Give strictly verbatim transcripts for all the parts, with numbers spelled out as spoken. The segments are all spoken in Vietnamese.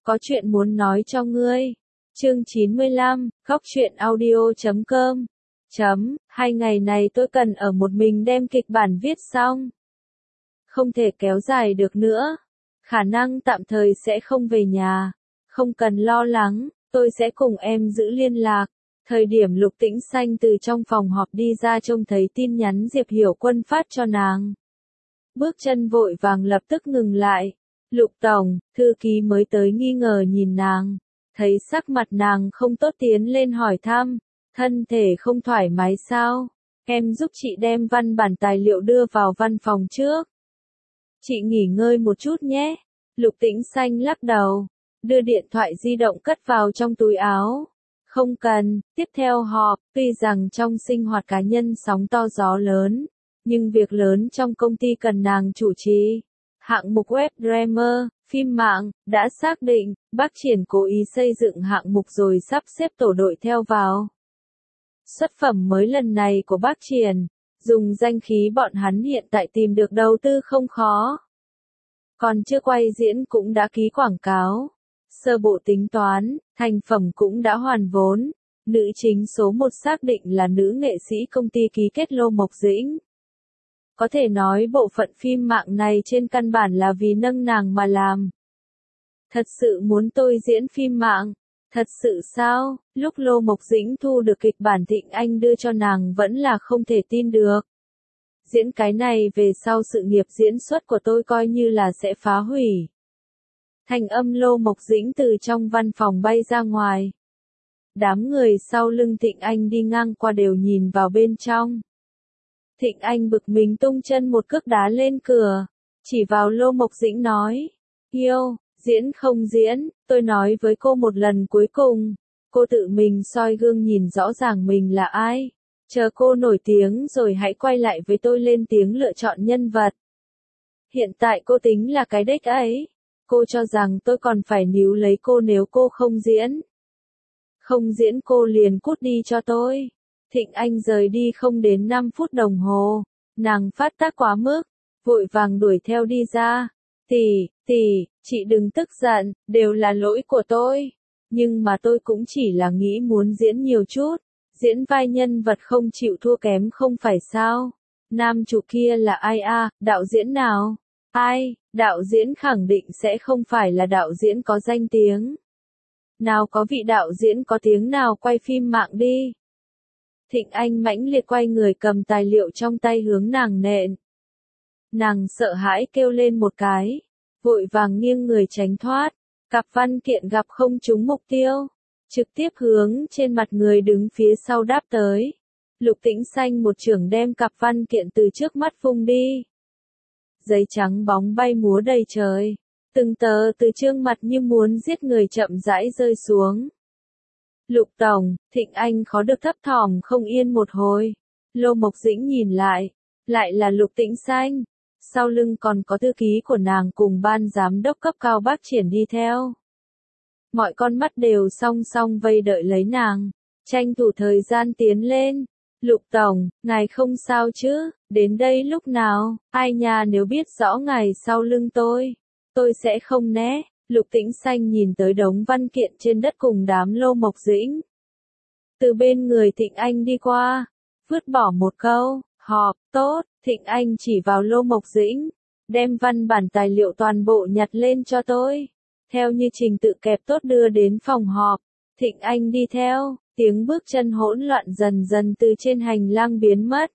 có chuyện muốn nói cho ngươi. Chương chín mươi lăm, khóc chuyện audio chấm com. Chấm, hai ngày này tôi cần ở một mình đem kịch bản viết xong. Không thể kéo dài được nữa. Khả năng tạm thời sẽ không về nhà. Không cần lo lắng, tôi sẽ cùng em giữ liên lạc. Thời điểm Lục Tĩnh Xanh từ trong phòng họp đi ra trông thấy tin nhắn Diệp Hiểu Quân phát cho nàng. Bước chân vội vàng lập tức ngừng lại. Lục Tổng, thư ký mới tới nghi ngờ nhìn nàng. Thấy sắc mặt nàng không tốt tiến lên hỏi thăm. Thân thể không thoải mái sao? Em giúp chị đem văn bản tài liệu đưa vào văn phòng trước. Chị nghỉ ngơi một chút nhé. Lục Tĩnh Xanh lắc đầu. Đưa điện thoại di động cất vào trong túi áo. Không cần, tiếp theo họp, tuy rằng trong sinh hoạt cá nhân sóng to gió lớn, nhưng việc lớn trong công ty cần nàng chủ trì. Hạng mục web drama, phim mạng, đã xác định, Bác Triển cố ý xây dựng hạng mục rồi sắp xếp tổ đội theo vào. Xuất phẩm mới lần này của Bác Triển, dùng danh khí bọn hắn hiện tại tìm được đầu tư không khó. Còn chưa quay diễn cũng đã ký quảng cáo. Sơ bộ tính toán, thành phẩm cũng đã hoàn vốn. Nữ chính số một xác định là nữ nghệ sĩ công ty ký kết Lô Mộc Dĩnh. Có thể nói bộ phận phim mạng này trên căn bản là vì nâng nàng mà làm. Thật sự muốn tôi diễn phim mạng? Thật sự sao? Lúc Lô Mộc Dĩnh thu được kịch bản Thịnh Anh đưa cho nàng vẫn là không thể tin được. Diễn cái này về sau sự nghiệp diễn xuất của tôi coi như là sẽ phá hủy. Thành âm Lô Mộc Dĩnh từ trong văn phòng bay ra ngoài. Đám người sau lưng Thịnh Anh đi ngang qua đều nhìn vào bên trong. Thịnh Anh bực mình tung chân một cước đá lên cửa, chỉ vào Lô Mộc Dĩnh nói, yêu, diễn không diễn, tôi nói với cô một lần cuối cùng, cô tự mình soi gương nhìn rõ ràng mình là ai, chờ cô nổi tiếng rồi hãy quay lại với tôi lên tiếng lựa chọn nhân vật. Hiện tại cô tính là cái đếch ấy, cô cho rằng tôi còn phải níu lấy cô nếu cô không diễn. Không diễn cô liền cút đi cho tôi. Thịnh Anh rời đi không đến năm phút đồng hồ, nàng phát tác quá mức, vội vàng đuổi theo đi ra. Tỷ, tỷ, chị đừng tức giận, đều là lỗi của tôi. Nhưng mà tôi cũng chỉ là nghĩ muốn diễn nhiều chút, diễn vai nhân vật không chịu thua kém không phải sao. Nam chủ kia là ai a, đạo diễn nào? Ai, đạo diễn khẳng định sẽ không phải là đạo diễn có danh tiếng. Nào có vị đạo diễn có tiếng nào quay phim mạng đi. Thịnh Anh mãnh liệt quay người cầm tài liệu trong tay hướng nàng nện. Nàng sợ hãi kêu lên một cái, vội vàng nghiêng người tránh thoát, cặp văn kiện gặp không trúng mục tiêu, trực tiếp hướng trên mặt người đứng phía sau đáp tới. Lục Tĩnh Xanh một chưởng đem cặp văn kiện từ trước mắt vung đi. Giấy trắng bóng bay múa đầy trời, từng tờ từ chương mặt như muốn giết người chậm rãi rơi xuống. Lục Tổng, Thịnh Anh khó được thấp thỏm không yên một hồi. Lô Mộc Dĩnh nhìn lại, lại là Lục Tĩnh Xanh. Sau lưng còn có thư ký của nàng cùng ban giám đốc cấp cao Bác Triển đi theo. Mọi con mắt đều song song vây đợi lấy nàng, tranh thủ thời gian tiến lên. Lục Tổng, ngài không sao chứ, đến đây lúc nào, ai nha nếu biết rõ ngài sau lưng tôi, tôi sẽ không né. Lục Tĩnh Xanh nhìn tới đống văn kiện trên đất cùng đám Lô Mộc Dĩnh. Từ bên người Thịnh Anh đi qua, vứt bỏ một câu, họp, tốt, Thịnh Anh chỉ vào Lô Mộc Dĩnh, đem văn bản tài liệu toàn bộ nhặt lên cho tôi. Theo như trình tự kẹp tốt đưa đến phòng họp, Thịnh Anh đi theo, tiếng bước chân hỗn loạn dần dần từ trên hành lang biến mất.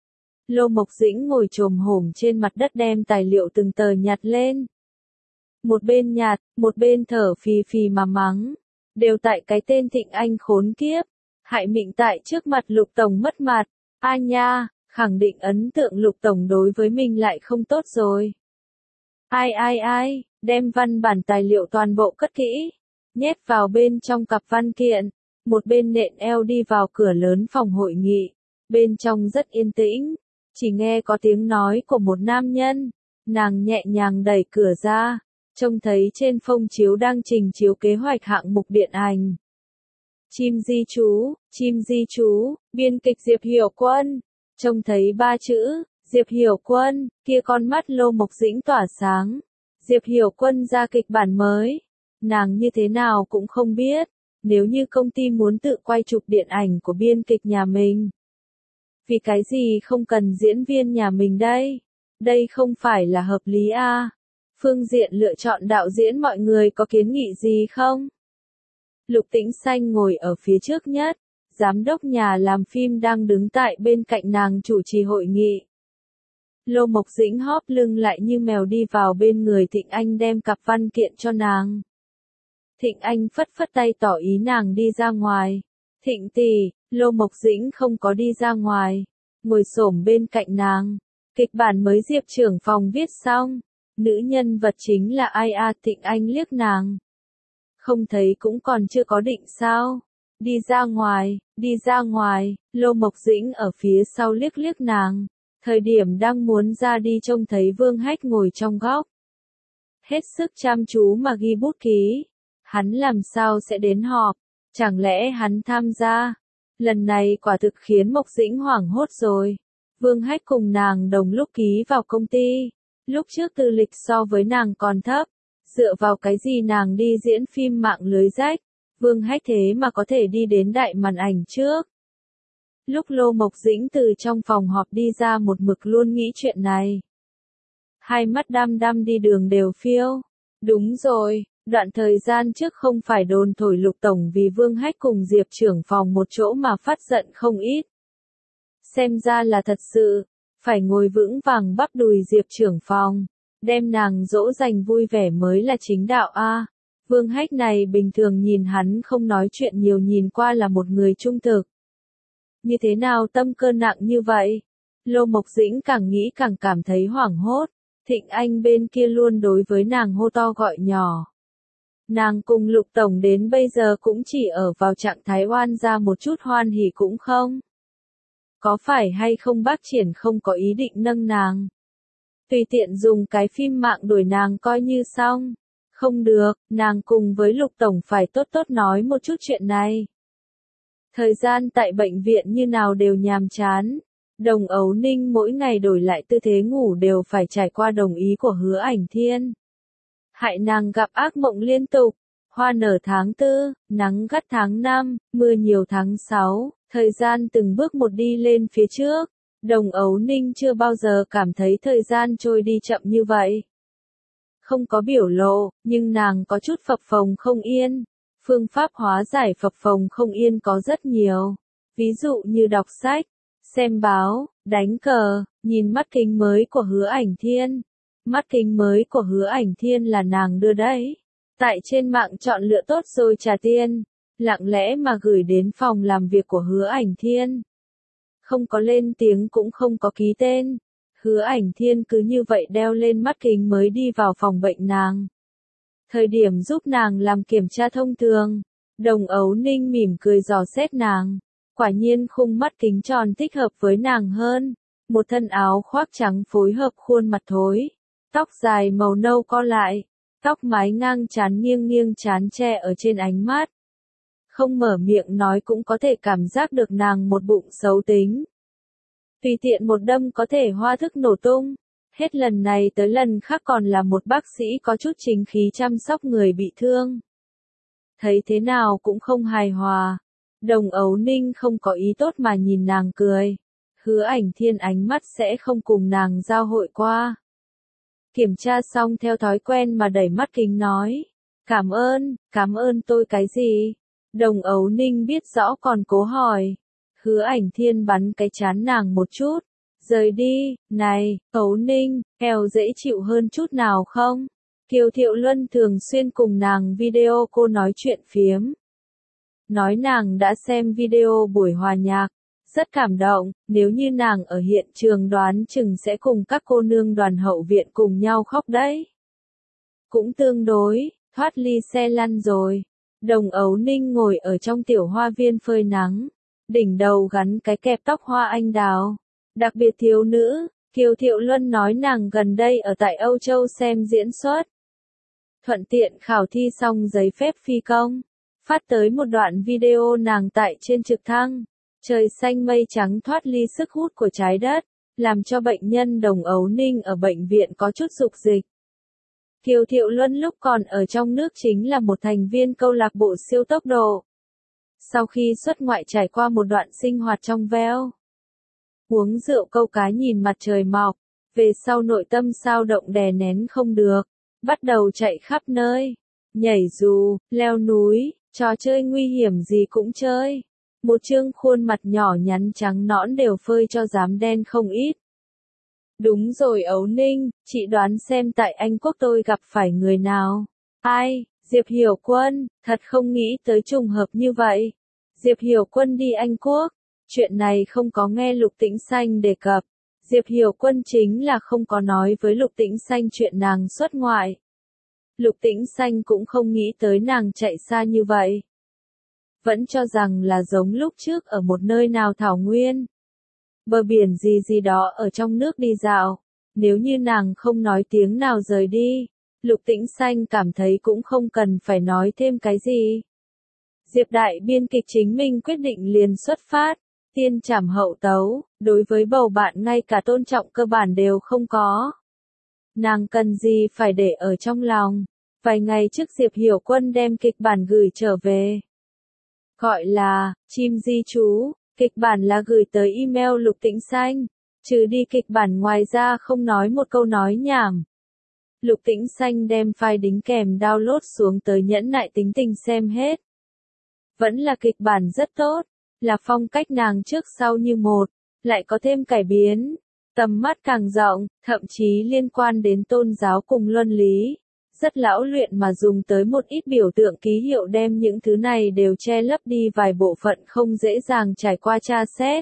Lô Mộc Dĩnh ngồi chồm hổm trên mặt đất đem tài liệu từng tờ nhặt lên. Một bên nhạt, một bên thở phì phì mà mắng. Đều tại cái tên Thịnh Anh khốn kiếp. Hại mình tại trước mặt Lục Tổng mất mặt. A nha, khẳng định ấn tượng Lục Tổng đối với mình lại không tốt rồi. Ai ai ai, đem văn bản tài liệu toàn bộ cất kỹ. Nhét vào bên trong cặp văn kiện. Một bên nện eo đi vào cửa lớn phòng hội nghị. Bên trong rất yên tĩnh. Chỉ nghe có tiếng nói của một nam nhân. Nàng nhẹ nhàng đẩy cửa ra. Trông thấy trên phông chiếu đang trình chiếu kế hoạch hạng mục điện ảnh. Chim di chú, chim di chú, biên kịch Diệp Hiểu Quân. Trông thấy ba chữ, Diệp Hiểu Quân, kia con mắt Lô Mộc Dĩnh tỏa sáng. Diệp Hiểu Quân ra kịch bản mới. Nàng như thế nào cũng không biết, nếu như công ty muốn tự quay chụp điện ảnh của biên kịch nhà mình. Vì cái gì không cần diễn viên nhà mình đây? Đây không phải là hợp lý à? Phương diện lựa chọn đạo diễn mọi người có kiến nghị gì không? Lục Tĩnh Xanh ngồi ở phía trước nhất, giám đốc nhà làm phim đang đứng tại bên cạnh nàng chủ trì hội nghị. Lô Mộc Dĩnh hóp lưng lại như mèo đi vào bên người Thịnh Anh đem cặp văn kiện cho nàng. Thịnh Anh phất phất tay tỏ ý nàng đi ra ngoài. Thịnh tỷ, Lô Mộc Dĩnh không có đi ra ngoài, ngồi xổm bên cạnh nàng. Kịch bản mới Diệp trưởng phòng viết xong, nữ nhân vật chính là ai à? Thịnh Anh liếc nàng. Không thấy cũng còn chưa có định sao? Đi ra ngoài, đi ra ngoài, Lô Mộc Dĩnh ở phía sau liếc liếc nàng. Thời điểm đang muốn ra đi trông thấy Vương Hách ngồi trong góc. Hết sức chăm chú mà ghi bút ký. Hắn làm sao sẽ đến họp? Chẳng lẽ hắn tham gia? Lần này quả thực khiến Mộc Dĩnh hoảng hốt rồi. Vương Hách cùng nàng đồng lúc ký vào công ty. Lúc trước tư lịch so với nàng còn thấp. Dựa vào cái gì nàng đi diễn phim mạng lưới rách? Vương Hách thế mà có thể đi đến đại màn ảnh trước. Lúc Lô Mộc Dĩnh từ trong phòng họp đi ra một mực luôn nghĩ chuyện này. Hai mắt đăm đăm đi đường đều phiêu. Đúng rồi, đoạn thời gian trước không phải đồn thổi Lục Tổng vì Vương Hách cùng Diệp trưởng phòng một chỗ mà phát giận không ít. Xem ra là thật sự, phải ngồi vững vàng bắp đùi Diệp trưởng phòng, đem nàng dỗ dành vui vẻ mới là chính đạo a. À, Vương Hách này bình thường nhìn hắn không nói chuyện nhiều, nhìn qua là một người trung thực. Như thế nào tâm cơ nặng như vậy? Lô Mộc Dĩnh càng nghĩ càng cảm thấy hoảng hốt. Thịnh Anh bên kia luôn đối với nàng hô to gọi nhỏ. Nàng cùng Lục Tổng đến bây giờ cũng chỉ ở vào trạng thái oan ra một chút hoan hỉ cũng không. Có phải hay không bác Triển không có ý định nâng nàng? Tùy tiện dùng cái phim mạng đuổi nàng coi như xong. Không được, nàng cùng với Lục Tổng phải tốt tốt nói một chút chuyện này. Thời gian tại bệnh viện như nào đều nhàm chán. Đồng Ấu Ninh mỗi ngày đổi lại tư thế ngủ đều phải trải qua đồng ý của Hứa Ảnh Thiên. Hại nàng gặp ác mộng liên tục. Hoa nở tháng tư, nắng gắt tháng năm, mưa nhiều tháng sáu, thời gian từng bước một đi lên phía trước. Đồng Ấu Ninh chưa bao giờ cảm thấy thời gian trôi đi chậm như vậy. Không có biểu lộ, nhưng nàng có chút phập phồng không yên. Phương pháp hóa giải phập phồng không yên có rất nhiều. Ví dụ như đọc sách, xem báo, đánh cờ, nhìn mắt kính mới của Hứa Ảnh Thiên. Mắt kính mới của Hứa Ảnh Thiên là nàng đưa đấy. Tại trên mạng chọn lựa tốt rồi trả tiền. Lặng lẽ mà gửi đến phòng làm việc của Hứa Ảnh Thiên. Không có lên tiếng cũng không có ký tên. Hứa Ảnh Thiên cứ như vậy đeo lên mắt kính mới đi vào phòng bệnh nàng. Thời điểm giúp nàng làm kiểm tra thông thường, Đồng Ấu Ninh mỉm cười dò xét nàng. Quả nhiên khung mắt kính tròn thích hợp với nàng hơn. Một thân áo khoác trắng phối hợp khuôn mặt thối. Tóc dài màu nâu co lại. Tóc mái ngang trán nghiêng nghiêng trán che ở trên ánh mắt. Không mở miệng nói cũng có thể cảm giác được nàng một bụng xấu tính. Tùy tiện một đâm có thể hoa thức nổ tung. Hết lần này tới lần khác còn là một bác sĩ có chút chính khí chăm sóc người bị thương. Thấy thế nào cũng không hài hòa. Đồng Ấu Ninh không có ý tốt mà nhìn nàng cười. Hứa Ảnh Thiên ánh mắt sẽ không cùng nàng giao hội qua. Kiểm tra xong theo thói quen mà đẩy mắt kính nói. Cảm ơn, cảm ơn tôi cái gì? Đồng Ấu Ninh biết rõ còn cố hỏi. Hứa Ảnh Thiên bắn cái chán nàng một chút. Rời đi, này, Ấu Ninh, eo dễ chịu hơn chút nào không? Kiều Thiệu Luân thường xuyên cùng nàng video cô nói chuyện phiếm. Nói nàng đã xem video buổi hòa nhạc. Rất cảm động, nếu như nàng ở hiện trường đoán chừng sẽ cùng các cô nương đoàn hậu viện cùng nhau khóc đấy. Cũng tương đối, thoát ly xe lăn rồi. Đồng Ấu Ninh ngồi ở trong tiểu hoa viên phơi nắng. Đỉnh đầu gắn cái kẹp tóc hoa anh đào. Đặc biệt thiếu nữ, Kiều Thiệu Luân nói nàng gần đây ở tại Âu Châu xem diễn xuất. Thuận tiện khảo thi xong giấy phép phi công. Phát tới một đoạn video nàng tại trên trực thăng. Trời xanh mây trắng thoát ly sức hút của trái đất, làm cho bệnh nhân Đồng Ấu Ninh ở bệnh viện có chút dục dịch. Kiều Thiệu Luân lúc còn ở trong nước chính là một thành viên câu lạc bộ siêu tốc độ. Sau khi xuất ngoại trải qua một đoạn sinh hoạt trong veo, uống rượu câu cá nhìn mặt trời mọc, về sau nội tâm sao động đè nén không được, bắt đầu chạy khắp nơi, nhảy dù, leo núi, trò chơi nguy hiểm gì cũng chơi. Một trương khuôn mặt nhỏ nhắn trắng nõn đều phơi cho dám đen không ít. Đúng rồi Ấu Ninh, chị đoán xem tại Anh Quốc tôi gặp phải người nào? Ai? Diệp Hiểu Quân, thật không nghĩ tới trùng hợp như vậy. Diệp Hiểu Quân đi Anh Quốc, chuyện này không có nghe Lục Tĩnh Xanh đề cập. Diệp Hiểu Quân chính là không có nói với Lục Tĩnh Xanh chuyện nàng xuất ngoại. Lục Tĩnh Xanh cũng không nghĩ tới nàng chạy xa như vậy. Vẫn cho rằng là giống lúc trước ở một nơi nào thảo nguyên, bờ biển gì gì đó ở trong nước đi dạo. Nếu như nàng không nói tiếng nào rời đi, Lục Tĩnh Xanh cảm thấy cũng không cần phải nói thêm cái gì. Diệp đại biên kịch chính mình quyết định liền xuất phát, tiên trảm hậu tấu, đối với bầu bạn ngay cả tôn trọng cơ bản đều không có. Nàng cần gì phải để ở trong lòng. Vài ngày trước Diệp Hiểu Quân đem kịch bản gửi trở về. Gọi là, chim di trú, kịch bản là gửi tới email Lục Tĩnh Xanh, trừ đi kịch bản ngoài ra không nói một câu nói nhảm. Lục Tĩnh Xanh đem file đính kèm download xuống tới nhẫn nại tính tình xem hết. Vẫn là kịch bản rất tốt, là phong cách nàng trước sau như một, lại có thêm cải biến, tầm mắt càng rộng, thậm chí liên quan đến tôn giáo cùng luân lý. Rất lão luyện mà dùng tới một ít biểu tượng ký hiệu đem những thứ này đều che lấp đi vài bộ phận không dễ dàng trải qua tra xét.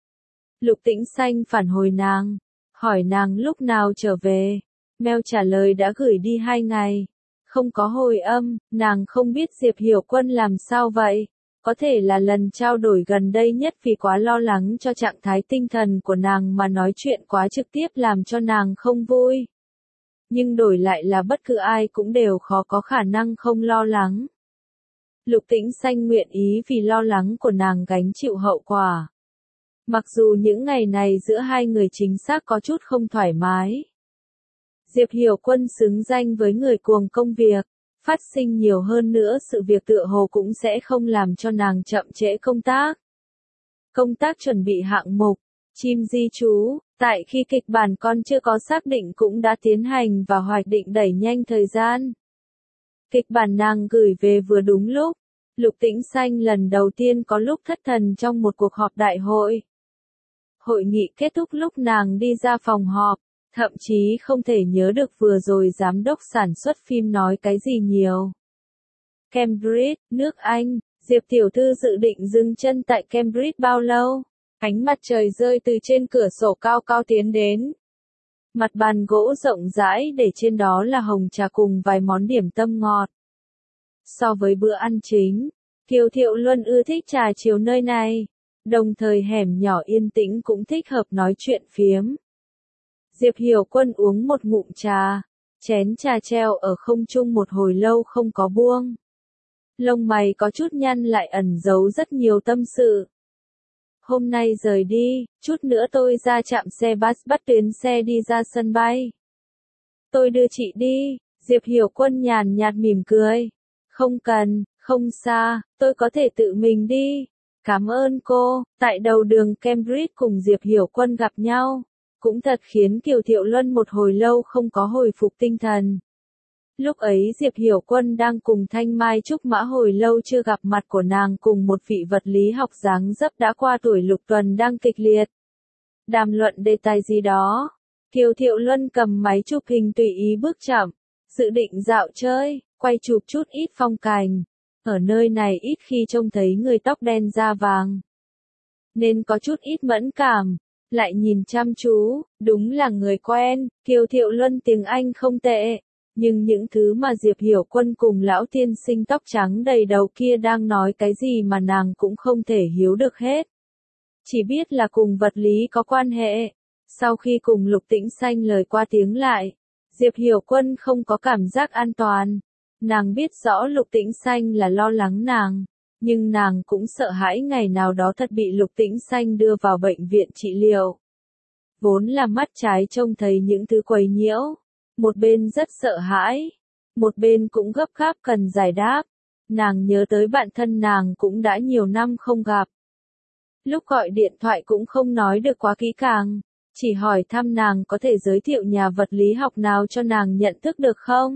Lục Tĩnh Xanh phản hồi nàng, hỏi nàng lúc nào trở về. Mail trả lời đã gửi đi hai ngày. Không có hồi âm, nàng không biết Diệp Hiểu Quân làm sao vậy. Có thể là lần trao đổi gần đây nhất vì quá lo lắng cho trạng thái tinh thần của nàng mà nói chuyện quá trực tiếp làm cho nàng không vui. Nhưng đổi lại là bất cứ ai cũng đều khó có khả năng không lo lắng. Lục Tĩnh Xanh nguyện ý vì lo lắng của nàng gánh chịu hậu quả. Mặc dù những ngày này giữa hai người chính xác có chút không thoải mái. Diệp Hiểu Quân xứng danh với người cuồng công việc, phát sinh nhiều hơn nữa sự việc tựa hồ cũng sẽ không làm cho nàng chậm trễ công tác. Công tác chuẩn bị hạng mục, chim di trú, tại khi kịch bản còn chưa có xác định cũng đã tiến hành và hoạch định đẩy nhanh thời gian. Kịch bản nàng gửi về vừa đúng lúc, Lục Tĩnh Xanh lần đầu tiên có lúc thất thần trong một cuộc họp đại hội. Hội nghị kết thúc lúc nàng đi ra phòng họp, thậm chí không thể nhớ được vừa rồi giám đốc sản xuất phim nói cái gì nhiều. Cambridge, nước Anh, Diệp tiểu thư dự định dừng chân tại Cambridge bao lâu? Ánh mặt trời rơi từ trên cửa sổ cao cao tiến đến. Mặt bàn gỗ rộng rãi để trên đó là hồng trà cùng vài món điểm tâm ngọt. So với bữa ăn chính, Kiều Thiệu Luân ưa thích trà chiều nơi này, đồng thời hẻm nhỏ yên tĩnh cũng thích hợp nói chuyện phiếm. Diệp Hiểu Quân uống một ngụm trà, chén trà treo ở không trung một hồi lâu không có buông. Lông mày có chút nhăn lại ẩn giấu rất nhiều tâm sự. Hôm nay rời đi, chút nữa tôi ra trạm xe bus bắt tuyến xe đi ra sân bay. Tôi đưa chị đi, Diệp Hiểu Quân nhàn nhạt mỉm cười. Không cần, không xa, tôi có thể tự mình đi. Cảm ơn cô. Tại đầu đường Cambridge cùng Diệp Hiểu Quân gặp nhau, cũng thật khiến Kiều Thiệu Luân một hồi lâu không có hồi phục tinh thần. Lúc ấy Diệp Hiểu Quân đang cùng Thanh Mai Trúc Mã hồi lâu chưa gặp mặt của nàng cùng một vị vật lý học dáng dấp đã qua tuổi lục tuần đang kịch liệt đàm luận đề tài gì đó. Kiều Thiệu Luân cầm máy chụp hình tùy ý bước chậm, dự định dạo chơi, quay chụp chút ít phong cảnh. Ở nơi này ít khi trông thấy người tóc đen da vàng, nên có chút ít mẫn cảm. Lại nhìn chăm chú, đúng là người quen. Kiều Thiệu Luân tiếng Anh không tệ, nhưng những thứ mà Diệp Hiểu Quân cùng lão tiên sinh tóc trắng đầy đầu kia đang nói cái gì mà nàng cũng không thể hiểu được hết. Chỉ biết là cùng vật lý có quan hệ. Sau khi cùng Lục Tĩnh Xanh lời qua tiếng lại, Diệp Hiểu Quân không có cảm giác an toàn. Nàng biết rõ Lục Tĩnh Xanh là lo lắng nàng, nhưng nàng cũng sợ hãi ngày nào đó thật bị Lục Tĩnh Xanh đưa vào bệnh viện trị liệu. Vốn là mắt trái trông thấy những thứ quấy nhiễu, Một bên rất sợ hãi, một bên cũng gấp gáp cần giải đáp. Nàng nhớ tới bạn thân nàng cũng đã nhiều năm không gặp. Lúc gọi điện thoại cũng không nói được quá kỹ càng, chỉ hỏi thăm nàng có thể giới thiệu nhà vật lý học nào cho nàng nhận thức được không?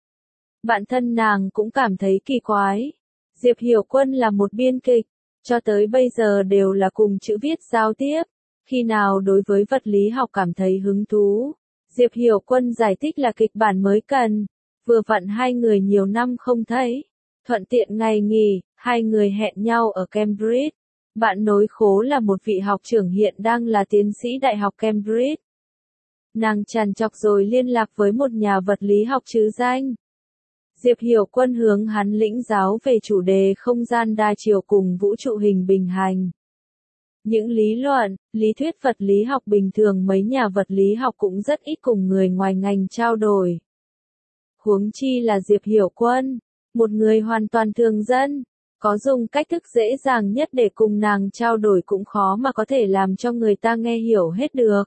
Bạn thân nàng cũng cảm thấy kỳ quái. Diệp Hiểu Quân là một biên kịch, cho tới bây giờ đều là cùng chữ viết giao tiếp. Khi nào đối với vật lý học cảm thấy hứng thú, Diệp Hiểu Quân giải thích là kịch bản mới cần. Vừa vặn hai người nhiều năm không thấy. Thuận tiện ngày nghỉ, hai người hẹn nhau ở Cambridge. Bạn nối khố là một vị học trưởng hiện đang là tiến sĩ Đại học Cambridge. Nàng trằn trọc rồi liên lạc với một nhà vật lý học trứ danh. Diệp Hiểu Quân hướng hắn lĩnh giáo về chủ đề không gian đa chiều cùng vũ trụ hình bình hành. Những lý luận, lý thuyết vật lý học bình thường mấy nhà vật lý học cũng rất ít cùng người ngoài ngành trao đổi. Huống chi là Diệp Hiểu Quân, một người hoàn toàn thường dân, có dùng cách thức dễ dàng nhất để cùng nàng trao đổi cũng khó mà có thể làm cho người ta nghe hiểu hết được.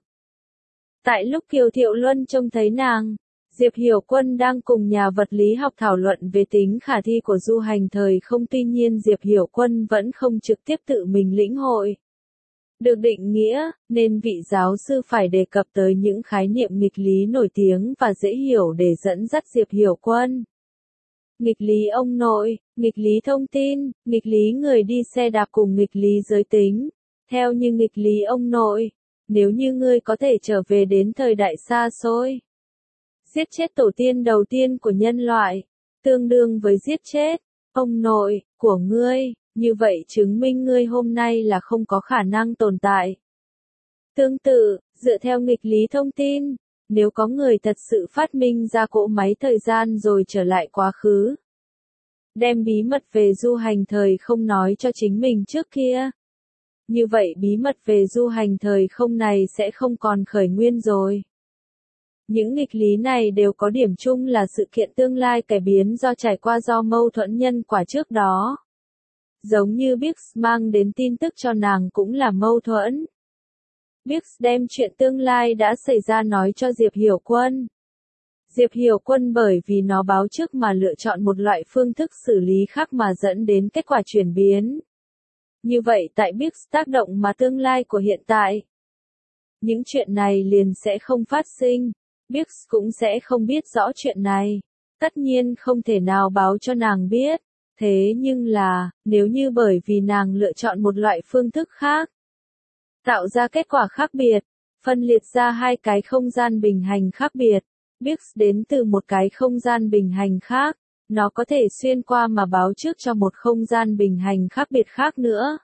Tại lúc Kiều Thiệu Luân trông thấy nàng, Diệp Hiểu Quân đang cùng nhà vật lý học thảo luận về tính khả thi của du hành thời không, tuy nhiên Diệp Hiểu Quân vẫn không trực tiếp tự mình lĩnh hội. Được định nghĩa, nên vị giáo sư phải đề cập tới những khái niệm nghịch lý nổi tiếng và dễ hiểu để dẫn dắt Diệp Hiểu Quân. Nghịch lý ông nội, nghịch lý thông tin, nghịch lý người đi xe đạp cùng nghịch lý giới tính. Theo như nghịch lý ông nội, nếu như ngươi có thể trở về đến thời đại xa xôi, giết chết tổ tiên đầu tiên của nhân loại, tương đương với giết chết ông nội của ngươi, như vậy chứng minh ngươi hôm nay là không có khả năng tồn tại. Tương tự, dựa theo nghịch lý thông tin, nếu có người thật sự phát minh ra cỗ máy thời gian rồi trở lại quá khứ, đem bí mật về du hành thời không nói cho chính mình trước kia, như vậy bí mật về du hành thời không này sẽ không còn khởi nguyên rồi. Những nghịch lý này đều có điểm chung là sự kiện tương lai cải biến do trải qua do mâu thuẫn nhân quả trước đó. Giống như Biggs mang đến tin tức cho nàng cũng là mâu thuẫn. Biggs đem chuyện tương lai đã xảy ra nói cho Diệp Hiểu Quân. Diệp Hiểu Quân bởi vì nó báo trước mà lựa chọn một loại phương thức xử lý khác mà dẫn đến kết quả chuyển biến. Như vậy tại Biggs tác động mà tương lai của hiện tại, những chuyện này liền sẽ không phát sinh. Biggs cũng sẽ không biết rõ chuyện này. Tất nhiên không thể nào báo cho nàng biết. Thế nhưng là, nếu như bởi vì nàng lựa chọn một loại phương thức khác, tạo ra kết quả khác biệt, phân liệt ra hai cái không gian bình hành khác biệt, Biggs đến từ một cái không gian bình hành khác, nó có thể xuyên qua mà báo trước cho một không gian bình hành khác biệt khác nữa.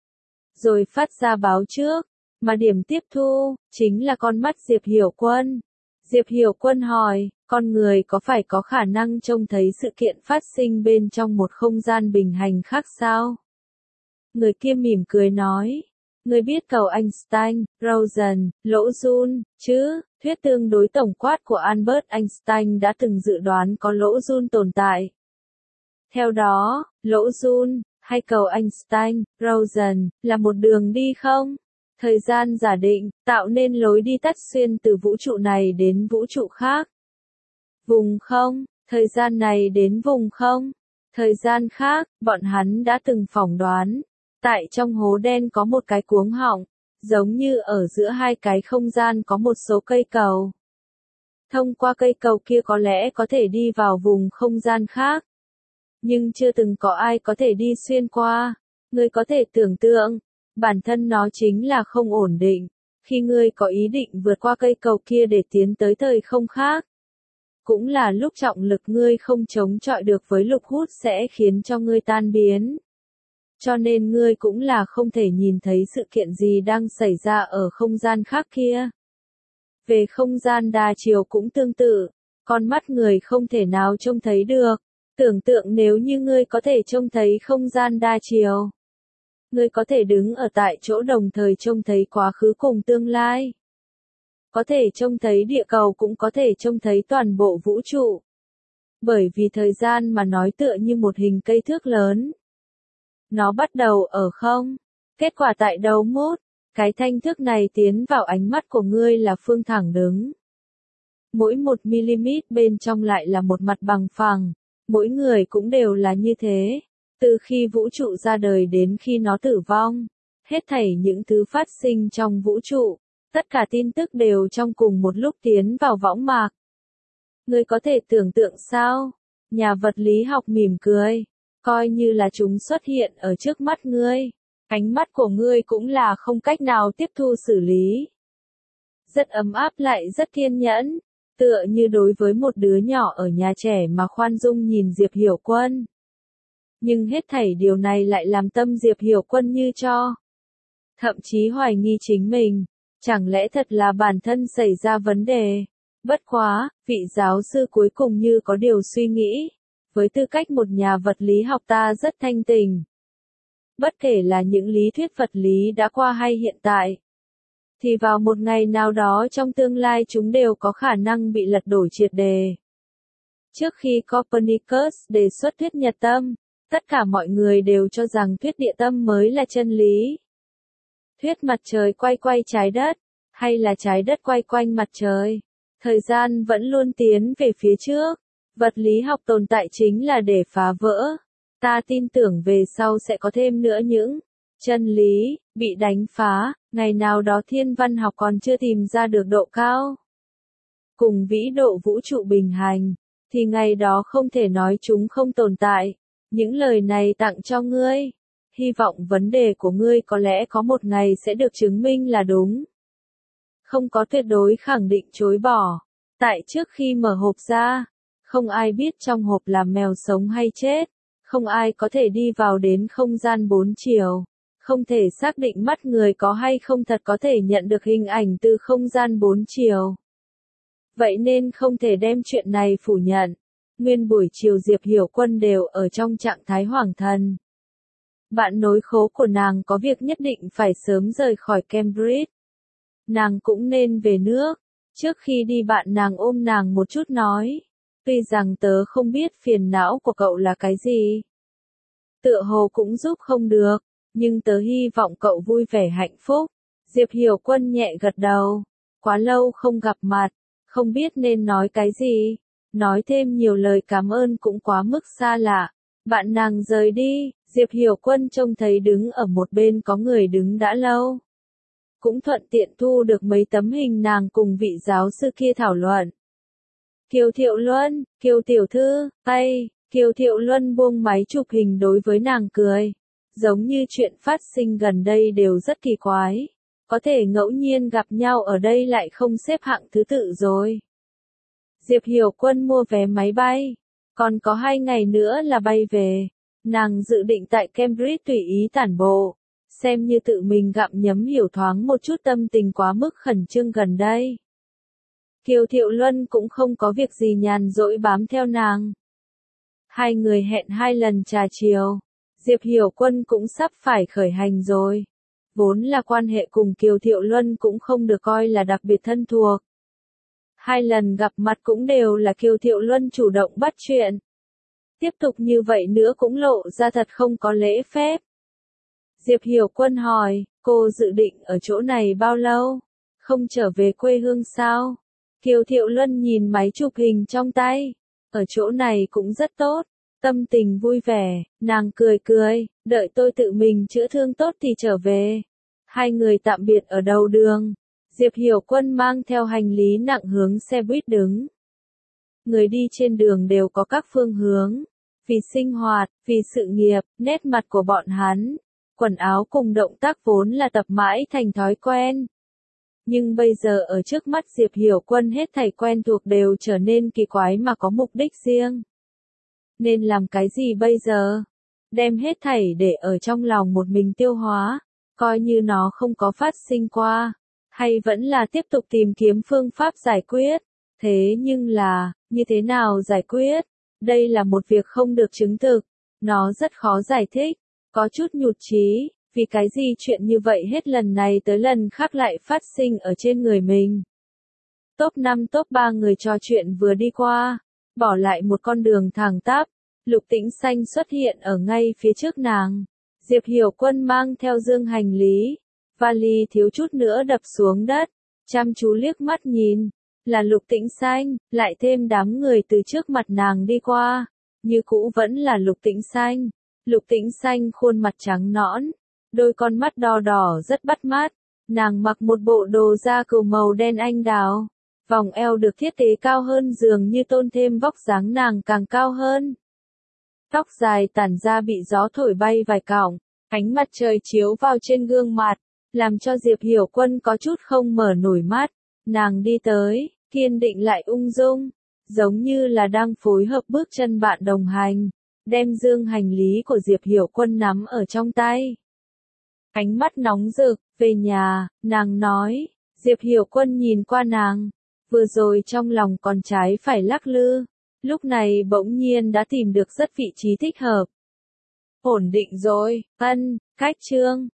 Rồi phát ra báo trước, mà điểm tiếp thu, chính là con mắt Diệp Hiểu Quân. Diệp Hiểu Quân hỏi, con người có phải có khả năng trông thấy sự kiện phát sinh bên trong một không gian bình hành khác sao? Người kia mỉm cười nói, người biết cầu Einstein, Rosen, lỗ Joule, chứ? Thuyết tương đối tổng quát của Albert Einstein đã từng dự đoán có lỗ Joule tồn tại. Theo đó, lỗ Joule, hay cầu Einstein, Rosen, là một đường đi không? Thời gian giả định, tạo nên lối đi tắt xuyên từ vũ trụ này đến vũ trụ khác. Vùng không, thời gian này đến vùng không. Thời gian khác, bọn hắn đã từng phỏng đoán. Tại trong hố đen có một cái cuống họng, giống như ở giữa hai cái không gian có một số cây cầu. Thông qua cây cầu kia có lẽ có thể đi vào vùng không gian khác. Nhưng chưa từng có ai có thể đi xuyên qua. Người có thể tưởng tượng, bản thân nó chính là không ổn định. Khi ngươi có ý định vượt qua cây cầu kia để tiến tới thời không khác, cũng là lúc trọng lực ngươi không chống chọi được với lực hút sẽ khiến cho ngươi tan biến. Cho nên ngươi cũng là không thể nhìn thấy sự kiện gì đang xảy ra ở không gian khác kia. Về không gian đa chiều cũng tương tự, con mắt người không thể nào trông thấy được. Tưởng tượng nếu như ngươi có thể trông thấy không gian đa chiều, ngươi có thể đứng ở tại chỗ đồng thời trông thấy quá khứ cùng tương lai. Có thể trông thấy địa cầu cũng có thể trông thấy toàn bộ vũ trụ. Bởi vì thời gian mà nói tựa như một hình cây thước lớn. Nó bắt đầu ở không. Kết quả tại đầu mút, cái thanh thước này tiến vào ánh mắt của ngươi là phương thẳng đứng. mỗi một mi-li-mét bên trong lại là một mặt bằng phẳng, mỗi người cũng đều là như thế. Từ khi vũ trụ ra đời đến khi nó tử vong, hết thảy những thứ phát sinh trong vũ trụ, tất cả tin tức đều trong cùng một lúc tiến vào võng mạc. Ngươi có thể tưởng tượng sao? Nhà vật lý học mỉm cười, coi như là chúng xuất hiện ở trước mắt ngươi, ánh mắt của ngươi cũng là không cách nào tiếp thu xử lý. Rất ấm áp lại rất kiên nhẫn, tựa như đối với một đứa nhỏ ở nhà trẻ mà khoan dung nhìn Diệp Hiểu Quân. Nhưng hết thảy điều này lại làm tâm Diệp Hiểu Quân như cho. Thậm chí hoài nghi chính mình, chẳng lẽ thật là bản thân xảy ra vấn đề. Bất quá, vị giáo sư cuối cùng như có điều suy nghĩ. Với tư cách một nhà vật lý học ta rất thanh tình. Bất kể là những lý thuyết vật lý đã qua hay hiện tại, thì vào một ngày nào đó trong tương lai chúng đều có khả năng bị lật đổ triệt đề. Trước khi Copernicus đề xuất thuyết nhật tâm, tất cả mọi người đều cho rằng thuyết địa tâm mới là chân lý. Thuyết mặt trời quay quay trái đất, hay là trái đất quay quanh mặt trời, thời gian vẫn luôn tiến về phía trước. Vật lý học tồn tại chính là để phá vỡ. Ta tin tưởng về sau sẽ có thêm nữa những chân lý bị đánh phá, ngày nào đó thiên văn học còn chưa tìm ra được độ cao cùng vĩ độ vũ trụ bình hành, thì ngày đó không thể nói chúng không tồn tại. Những lời này tặng cho ngươi. Hy vọng vấn đề của ngươi có lẽ có một ngày sẽ được chứng minh là đúng. Không có tuyệt đối khẳng định chối bỏ. Tại trước khi mở hộp ra, không ai biết trong hộp là mèo sống hay chết. Không ai có thể đi vào đến không gian bốn chiều. Không thể xác định mắt người có hay không thật có thể nhận được hình ảnh từ không gian bốn chiều. Vậy nên không thể đem chuyện này phủ nhận. Nguyên buổi chiều Diệp Hiểu Quân đều ở trong trạng thái hoảng thần. Bạn nối khố của nàng có việc nhất định phải sớm rời khỏi Cambridge. Nàng cũng nên về nước. Trước khi đi bạn nàng ôm nàng một chút nói. Tuy rằng tớ không biết phiền não của cậu là cái gì. Tựa hồ cũng giúp không được. Nhưng tớ hy vọng cậu vui vẻ hạnh phúc. Diệp Hiểu Quân nhẹ gật đầu. Quá lâu không gặp mặt. Không biết nên nói cái gì. Nói thêm nhiều lời cảm ơn cũng quá mức xa lạ. Bạn nàng rời đi, Diệp Hiểu Quân trông thấy đứng ở một bên có người đứng đã lâu. Cũng thuận tiện thu được mấy tấm hình nàng cùng vị giáo sư kia thảo luận. Kiều Thiệu Luân, Kiều Tiểu Thư, tay, Kiều Thiệu Luân buông máy chụp hình đối với nàng cười. Giống như chuyện phát sinh gần đây đều rất kỳ quái. Có thể ngẫu nhiên gặp nhau ở đây lại không xếp hạng thứ tự rồi. Diệp Hiểu Quân mua vé máy bay. Còn có hai ngày nữa là bay về. Nàng dự định tại Cambridge tùy ý tản bộ. Xem như tự mình gặm nhấm hiểu thoáng một chút tâm tình quá mức khẩn trương gần đây. Kiều Thiệu Luân cũng không có việc gì nhàn rỗi bám theo nàng. Hai người hẹn hai lần trà chiều. Diệp Hiểu Quân cũng sắp phải khởi hành rồi. Vốn là quan hệ cùng Kiều Thiệu Luân cũng không được coi là đặc biệt thân thuộc. Hai lần gặp mặt cũng đều là Kiều Thiệu Luân chủ động bắt chuyện. Tiếp tục như vậy nữa cũng lộ ra thật không có lễ phép. Diệp Hiểu Quân hỏi, cô dự định ở chỗ này bao lâu? Không trở về quê hương sao? Kiều Thiệu Luân nhìn máy chụp hình trong tay. Ở chỗ này cũng rất tốt. Tâm tình vui vẻ, nàng cười cười, đợi tôi tự mình chữa thương tốt thì trở về. Hai người tạm biệt ở đầu đường. Diệp Hiểu Quân mang theo hành lý nặng hướng xe buýt đứng. Người đi trên đường đều có các phương hướng. Vì sinh hoạt, vì sự nghiệp, nét mặt của bọn hắn, quần áo cùng động tác vốn là tập mãi thành thói quen. Nhưng bây giờ ở trước mắt Diệp Hiểu Quân hết thảy quen thuộc đều trở nên kỳ quái mà có mục đích riêng. Nên làm cái gì bây giờ? Đem hết thảy để ở trong lòng một mình tiêu hóa, coi như nó không có phát sinh qua. Hay vẫn là tiếp tục tìm kiếm phương pháp giải quyết? Thế nhưng là, như thế nào giải quyết? Đây là một việc không được chứng thực. Nó rất khó giải thích. Có chút nhụt chí, vì cái gì chuyện như vậy hết lần này tới lần khác lại phát sinh ở trên người mình. Top năm top ba người trò chuyện vừa đi qua, bỏ lại một con đường thẳng tắp. Lục Tĩnh Xanh xuất hiện ở ngay phía trước nàng. Diệp Hiểu Quân mang theo dương hành lý. Vali thiếu chút nữa đập xuống đất. Chăm chú liếc mắt nhìn. là Lục Tĩnh Xanh, lại thêm đám người từ trước mặt nàng đi qua, như cũ vẫn là Lục Tĩnh Xanh. Lục Tĩnh Xanh khuôn mặt trắng nõn, đôi con mắt đỏ đỏ rất bắt mắt, nàng mặc một bộ đồ da cừu màu đen anh đào, vòng eo được thiết kế cao hơn dường như tôn thêm vóc dáng nàng càng cao hơn. Tóc dài tản ra bị gió thổi bay vài cọng, ánh mặt trời chiếu vào trên gương mặt, làm cho Diệp Hiểu Quân có chút không mở nổi mắt. Nàng đi tới, kiên định lại ung dung, giống như là đang phối hợp bước chân bạn đồng hành, đem dương hành lý của Diệp Hiểu Quân nắm ở trong tay. Ánh mắt nóng rực, về nhà, nàng nói. Diệp Hiểu Quân nhìn qua nàng, vừa rồi trong lòng còn trái phải lắc lư, lúc này bỗng nhiên đã tìm được rất vị trí thích hợp. Ổn định rồi, ân, cách chương.